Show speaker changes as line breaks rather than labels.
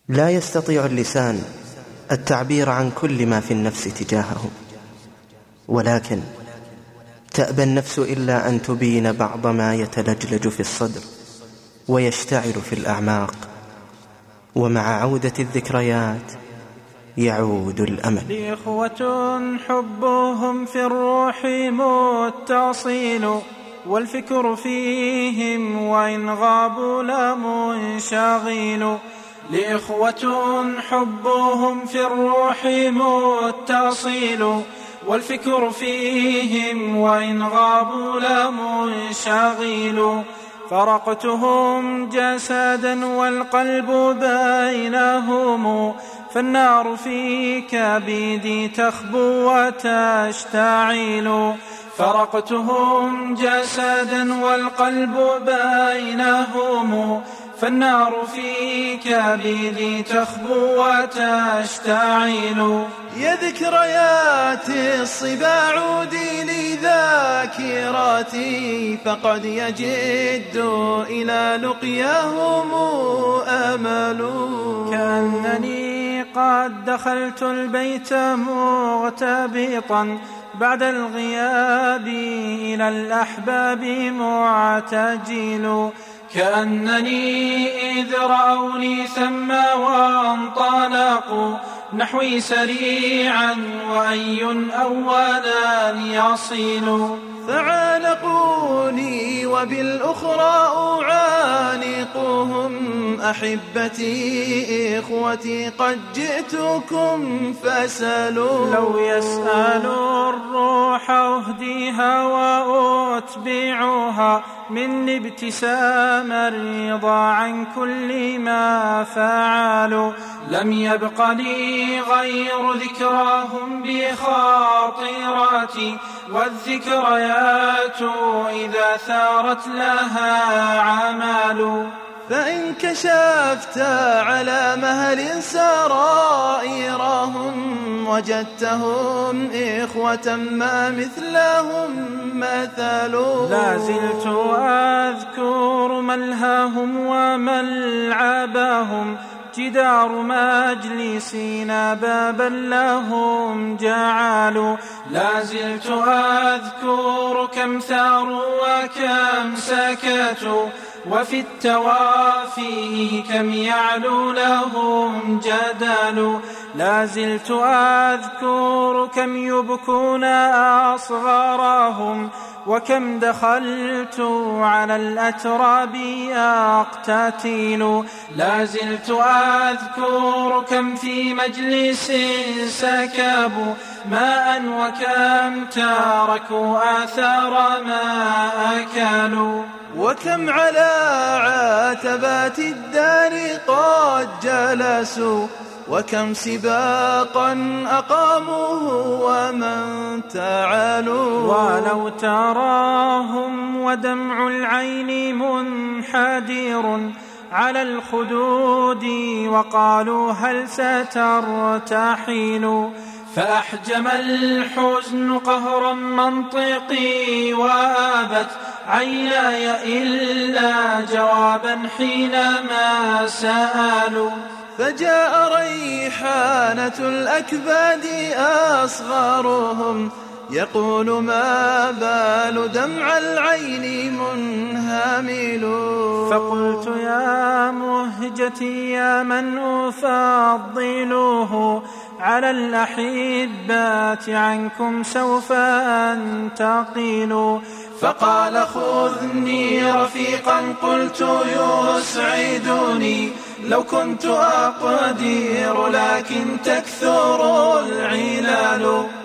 لا يستطيع اللسان التعبير عن كل ما في النفس تجاهه، ولكن تأبى النفس إلا أن تبين بعض ما يتلجلج في الصدر ويشتعل في الأعماق. ومع عودة الذكريات يعود الأمل.
لي إخوة حبهم في الروح متصل، والفكر فيهم وإن غابوا لمنشغل. لي إخوة حبهم في الروح متصل، والفكر فيهم وإن غابوا لمنشغل. فرقتهم جسدا والقلب بينهم، فالنار في كبدي تخبو وتشتعل. فرقتهم جسدا والقلب بينهم، فالنار في كبدي تخبو وتشتعل.
يا ذكريات الصبا عودي لي ذاكراتي، فقد يجد إلى لقياهم أمل.
كأنني قد دخلت البيت مغتبطا بعد الغياب إلى الأحباب معتجل. كأنني إذ رأوني ثم وانطلقوا نحوي سريعا، وأي أولا يصل.
فعانقوني وبالأخرى أعانقهم، أحبتي إخوتي قد جئتكم فاسألوا.
لو يسألوا الروح أهديها وأتبعها، من ابتسام الرضا عن كل ما فعلوا. لم يبق لي غير ذكراهم بخاطراتي، والذكريات إذا ثارت لها عمل.
فإن كشفت على مهل سرائرهم، وجدتهم إخوة ما مثلهم مثل.
لا زلت أذكر ملهاهم وملعبهم، جدار مجلسنا بابا لهم جعلوا. لا زلت أذكر كم ثاروا وكم سكتوا، وفي التوافيه كم يعلو لهم جدل. لا زلت أذكر كم يبكون أصغرهم، وكم دخلت على الأتراب أقتتل. لا زلت أذكر كم في مجلس سكبوا ماء، وكم تركوا آثار ما أكلوا.
وكم على عتبات الدار قد جلسوا، وكم سباقا أقاموه ومن تعالوا.
ولو تراهم ودمع العين منحدر على الخدود، وقالوا هل سترتحل. فأحجم الحزن قهرا منطقي، وابت عيناي إلا جوابا حينما سألوا.
فجاء ريحانة الأكباد أصغرهم، يقول ما بال دمع العين منهمل.
فقلت يا مهجتي يا من أفضله على الأحبات، عنكم سوف أنتقل.
فقال خذني رفيقا، قلت يسعدني لو كنت أقدر، لكن تكثر العلال.